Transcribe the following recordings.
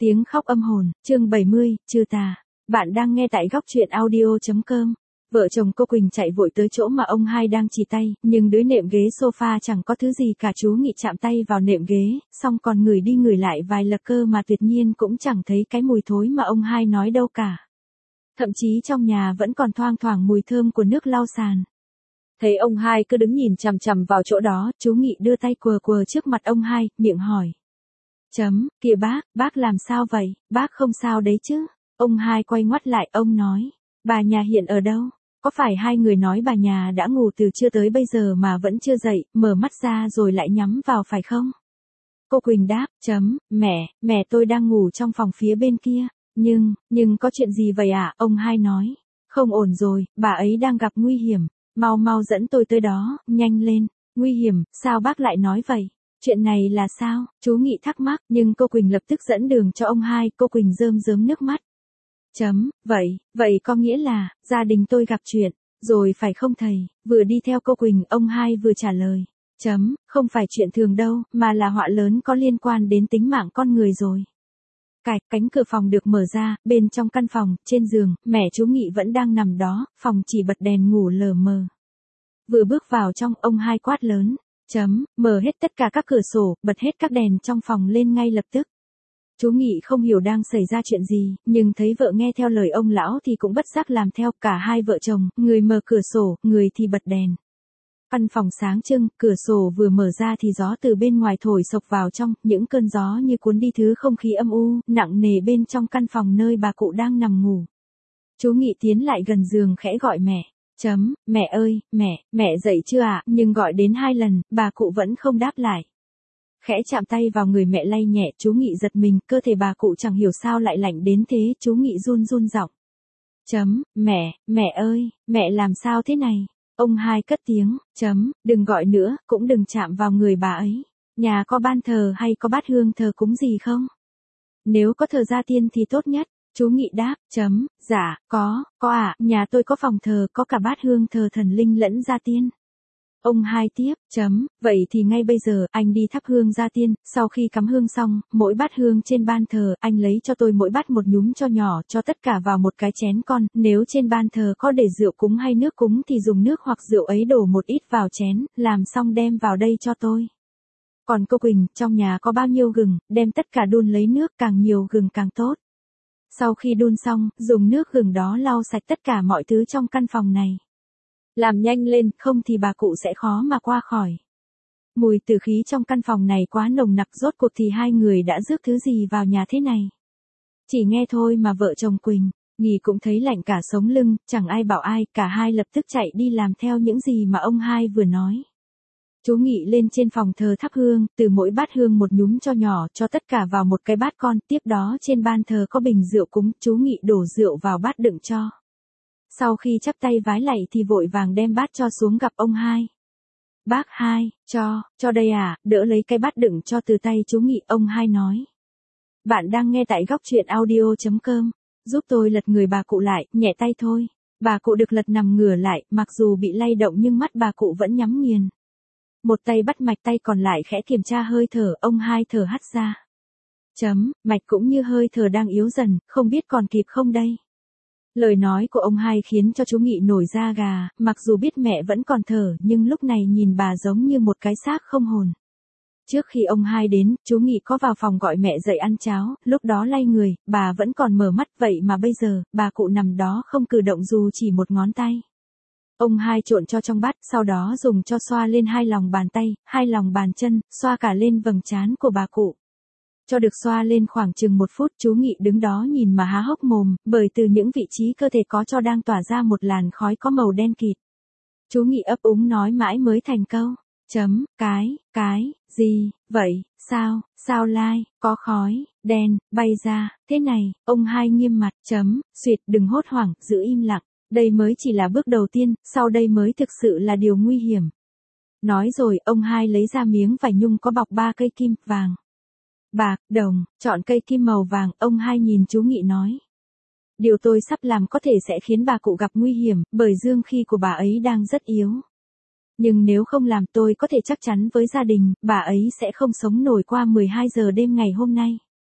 Tiếng khóc âm hồn, chương 70, trừ tà. Bạn đang nghe tại góc truyện audio.com. Vợ chồng cô Quỳnh chạy vội tới chỗ mà ông hai đang chì tay, nhưng dưới nệm ghế sofa chẳng có thứ gì cả. Chú Nghị chạm tay vào nệm ghế, xong còn ngửi đi ngửi lại vài lần cơ mà tuyệt nhiên cũng chẳng thấy cái mùi thối mà ông hai nói đâu cả. Thậm chí trong nhà vẫn còn thoang thoảng mùi thơm của nước lau sàn. Thấy ông hai cứ đứng nhìn chằm chằm vào chỗ đó, chú Nghị đưa tay quờ quờ trước mặt ông hai, miệng hỏi. Kìa bác làm sao vậy, bác không sao đấy chứ? Ông hai quay ngoắt lại, ông nói, bà nhà hiện ở đâu? Có phải hai người nói bà nhà đã ngủ từ trưa tới bây giờ mà vẫn chưa dậy, mở mắt ra rồi lại nhắm vào phải không? Cô Quỳnh đáp, mẹ tôi đang ngủ trong phòng phía bên kia, nhưng có chuyện gì vậy ạ? Ông hai nói, không ổn rồi, bà ấy đang gặp nguy hiểm, mau dẫn tôi tới đó, nhanh lên. Nguy hiểm, sao bác lại nói vậy? Chuyện này là sao? Chú Nghị thắc mắc, nhưng cô Quỳnh lập tức dẫn đường cho ông hai. Cô Quỳnh rơm rớm nước mắt. Vậy có nghĩa là, gia đình tôi gặp chuyện, rồi phải không thầy? Vừa đi theo cô Quỳnh, ông hai vừa trả lời. Không phải chuyện thường đâu, mà là họa lớn có liên quan đến tính mạng con người rồi. Cánh cửa phòng được mở ra, bên trong căn phòng, trên giường, mẹ chú Nghị vẫn đang nằm đó, phòng chỉ bật đèn ngủ lờ mờ. Vừa bước vào trong, ông hai quát lớn. Mở hết tất cả các cửa sổ, bật hết các đèn trong phòng lên ngay lập tức. Chú Nghị không hiểu đang xảy ra chuyện gì, nhưng thấy vợ nghe theo lời ông lão thì cũng bất giác làm theo. Cả hai vợ chồng, người mở cửa sổ, người thì bật đèn. Căn phòng sáng trưng, cửa sổ vừa mở ra thì gió từ bên ngoài thổi xộc vào trong, những cơn gió như cuốn đi thứ không khí âm u, nặng nề bên trong căn phòng nơi bà cụ đang nằm ngủ. Chú Nghị tiến lại gần giường khẽ gọi mẹ. Mẹ ơi, mẹ dậy chưa ạ? Nhưng gọi đến 2 lần, bà cụ vẫn không đáp lại. Khẽ chạm tay vào người mẹ lay nhẹ, chú Nghị giật mình, cơ thể bà cụ chẳng hiểu sao lại lạnh đến thế. Chú Nghị run giọng. Mẹ ơi, mẹ làm sao thế này? Ông hai cất tiếng. Đừng gọi nữa, cũng đừng chạm vào người bà ấy. Nhà có ban thờ hay có bát hương thờ cúng gì không? Nếu có thờ gia tiên thì tốt nhất. Chú Nghị đáp. Dạ, có ạ, nhà tôi có phòng thờ, có cả bát hương thờ thần linh lẫn gia tiên. Ông hai tiếp. Vậy thì ngay bây giờ, anh đi thắp hương gia tiên, sau khi cắm hương xong, mỗi bát hương trên ban thờ, anh lấy cho tôi mỗi bát một nhúm cho nhỏ, cho tất cả vào một cái chén con, nếu trên ban thờ có để rượu cúng hay nước cúng thì dùng nước hoặc rượu ấy đổ một ít vào chén, làm xong đem vào đây cho tôi. Còn cô Quỳnh, trong nhà có bao nhiêu gừng, đem tất cả đun lấy nước, càng nhiều gừng càng tốt. Sau khi đun xong, dùng nước gừng đó lau sạch tất cả mọi thứ trong căn phòng này. Làm nhanh lên, không thì bà cụ sẽ khó mà qua khỏi. Mùi tử khí trong căn phòng này quá nồng nặc, rốt cuộc thì hai người đã rước thứ gì vào nhà thế này. Chỉ nghe thôi mà vợ chồng Quỳnh, Nghị cũng thấy lạnh cả sống lưng, chẳng ai bảo ai, cả hai lập tức chạy đi làm theo những gì mà ông hai vừa nói. Chú Nghị lên trên phòng thờ thắp hương, từ mỗi bát hương một nhúm cho nhỏ, cho tất cả vào một cái bát con, tiếp đó trên ban thờ có bình rượu cúng, chú Nghị đổ rượu vào bát đựng cho. Sau khi chắp tay vái lạy thì vội vàng đem bát cho xuống gặp ông hai. Bác hai, cho đây à, đỡ lấy cái bát đựng cho từ tay chú Nghị, ông hai nói. Bạn đang nghe tại góc truyện audio.com, giúp tôi lật người bà cụ lại, nhẹ tay thôi. Bà cụ được lật nằm ngửa lại, mặc dù bị lay động nhưng mắt bà cụ vẫn nhắm nghiền. Một tay bắt mạch, tay còn lại khẽ kiểm tra hơi thở, ông hai thở hắt ra. Mạch cũng như hơi thở đang yếu dần, không biết còn kịp không đây. Lời nói của ông hai khiến cho chú Nghị nổi da gà, mặc dù biết mẹ vẫn còn thở, nhưng lúc này nhìn bà giống như một cái xác không hồn. Trước khi ông hai đến, chú Nghị có vào phòng gọi mẹ dậy ăn cháo, lúc đó lay người, bà vẫn còn mở mắt, vậy mà bây giờ, bà cụ nằm đó không cử động dù chỉ một ngón tay. Ông hai trộn cho trong bát, sau đó dùng cho xoa lên 2 lòng bàn tay, 2 lòng bàn chân, xoa cả lên vầng trán của bà cụ. Cho được xoa lên khoảng chừng 1 phút, chú Nghị đứng đó nhìn mà há hốc mồm, bởi từ những vị trí cơ thể có cho đang tỏa ra một làn khói có màu đen kịt. Chú Nghị ấp úng nói mãi mới thành câu. Cái, gì, vậy, sao lai, có khói, đen, bay ra, thế này, ông hai nghiêm mặt, xuyệt, đừng hốt hoảng, giữ im lặng. Đây mới chỉ là bước đầu tiên, sau đây mới thực sự là điều nguy hiểm. Nói rồi, ông hai lấy ra miếng vải nhung có bọc 3 cây kim, vàng, bạc, đồng, chọn cây kim màu vàng, ông hai nhìn chú Nghị nói. Điều tôi sắp làm có thể sẽ khiến bà cụ gặp nguy hiểm, bởi dương khí của bà ấy đang rất yếu. Nhưng nếu không làm tôi có thể chắc chắn với gia đình, bà ấy sẽ không sống nổi qua 12 giờ đêm ngày hôm nay.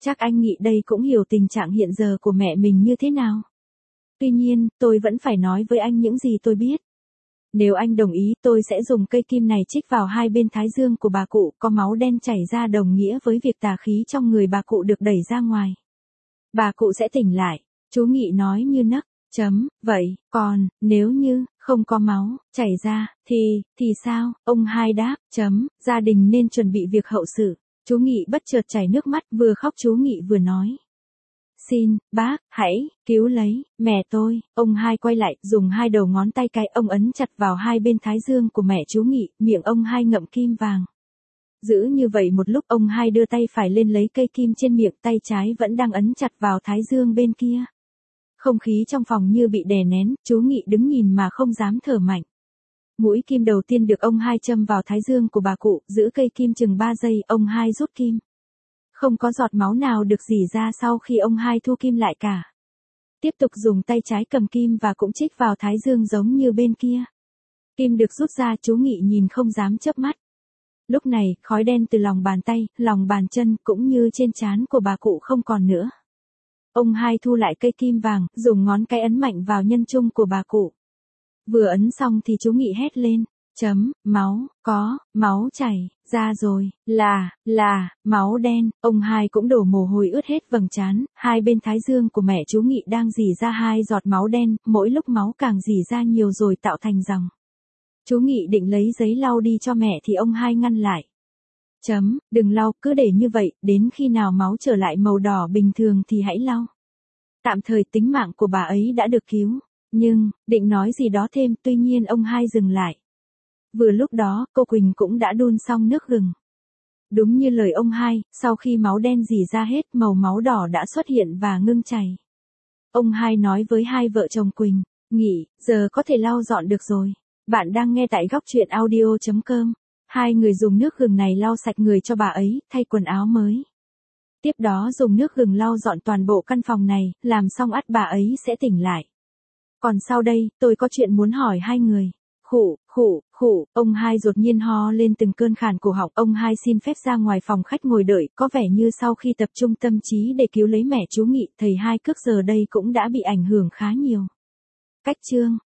Chắc anh nghĩ đây cũng hiểu tình trạng hiện giờ của mẹ mình như thế nào. Tuy nhiên, tôi vẫn phải nói với anh những gì tôi biết. Nếu anh đồng ý, tôi sẽ dùng cây kim này chích vào hai bên thái dương của bà cụ, có máu đen chảy ra đồng nghĩa với việc tà khí trong người bà cụ được đẩy ra ngoài. Bà cụ sẽ tỉnh lại, chú Nghị nói như nấc. Vậy, còn, nếu như, không có máu, chảy ra, thì sao? Ông hai đáp, gia đình nên chuẩn bị việc hậu sự. Chú Nghị bất chợt chảy nước mắt, vừa khóc chú Nghị vừa nói. Xin, bác, hãy, cứu lấy, mẹ tôi. Ông hai quay lại, dùng hai đầu ngón tay cái ông ấn chặt vào hai bên thái dương của mẹ chú Nghị, miệng ông hai ngậm kim vàng. Giữ như vậy một lúc, ông hai đưa tay phải lên lấy cây kim trên miệng, tay trái vẫn đang ấn chặt vào thái dương bên kia. Không khí trong phòng như bị đè nén, chú Nghị đứng nhìn mà không dám thở mạnh. Mũi kim đầu tiên được ông hai châm vào thái dương của bà cụ, giữ cây kim chừng 3 giây, ông hai rút kim. Không có giọt máu nào được rỉ ra sau khi ông hai thu kim lại cả. Tiếp tục dùng tay trái cầm kim và cũng chích vào thái dương giống như bên kia. Kim được rút ra, chú Nghị nhìn không dám chớp mắt. Lúc này, khói đen từ lòng bàn tay, lòng bàn chân cũng như trên trán của bà cụ không còn nữa. Ông hai thu lại cây kim vàng, dùng ngón cái ấn mạnh vào nhân trung của bà cụ. Vừa ấn xong thì chú Nghị hét lên. Máu, có, máu chảy, ra rồi, là, máu đen. Ông hai cũng đổ mồ hôi ướt hết vầng trán, hai bên thái dương của mẹ chú Nghị đang rỉ ra hai giọt máu đen, mỗi lúc máu càng rỉ ra nhiều rồi tạo thành dòng. Chú Nghị định lấy giấy lau đi cho mẹ thì ông hai ngăn lại. Đừng lau, cứ để như vậy, đến khi nào máu trở lại màu đỏ bình thường thì hãy lau. Tạm thời tính mạng của bà ấy đã được cứu, nhưng, định nói gì đó thêm, tuy nhiên ông hai dừng lại. Vừa lúc đó, cô Quỳnh cũng đã đun xong nước gừng. Đúng như lời ông hai, sau khi máu đen rỉ ra hết, màu máu đỏ đã xuất hiện và ngưng chảy. Ông hai nói với hai vợ chồng Quỳnh, Nghị, giờ có thể lau dọn được rồi. Bạn đang nghe tại góc truyện audio.com. Hai người dùng nước gừng này lau sạch người cho bà ấy, thay quần áo mới. Tiếp đó dùng nước gừng lau dọn toàn bộ căn phòng này, làm xong ắt bà ấy sẽ tỉnh lại. Còn sau đây, tôi có chuyện muốn hỏi hai người. Khụ, ông hai đột nhiên ho lên từng cơn khàn cổ họng. Ông hai xin phép ra ngoài phòng khách ngồi đợi, có vẻ như sau khi tập trung tâm trí để cứu lấy mẹ chú Nghị, thầy hai cước giờ đây cũng đã bị ảnh hưởng khá nhiều. Cách chương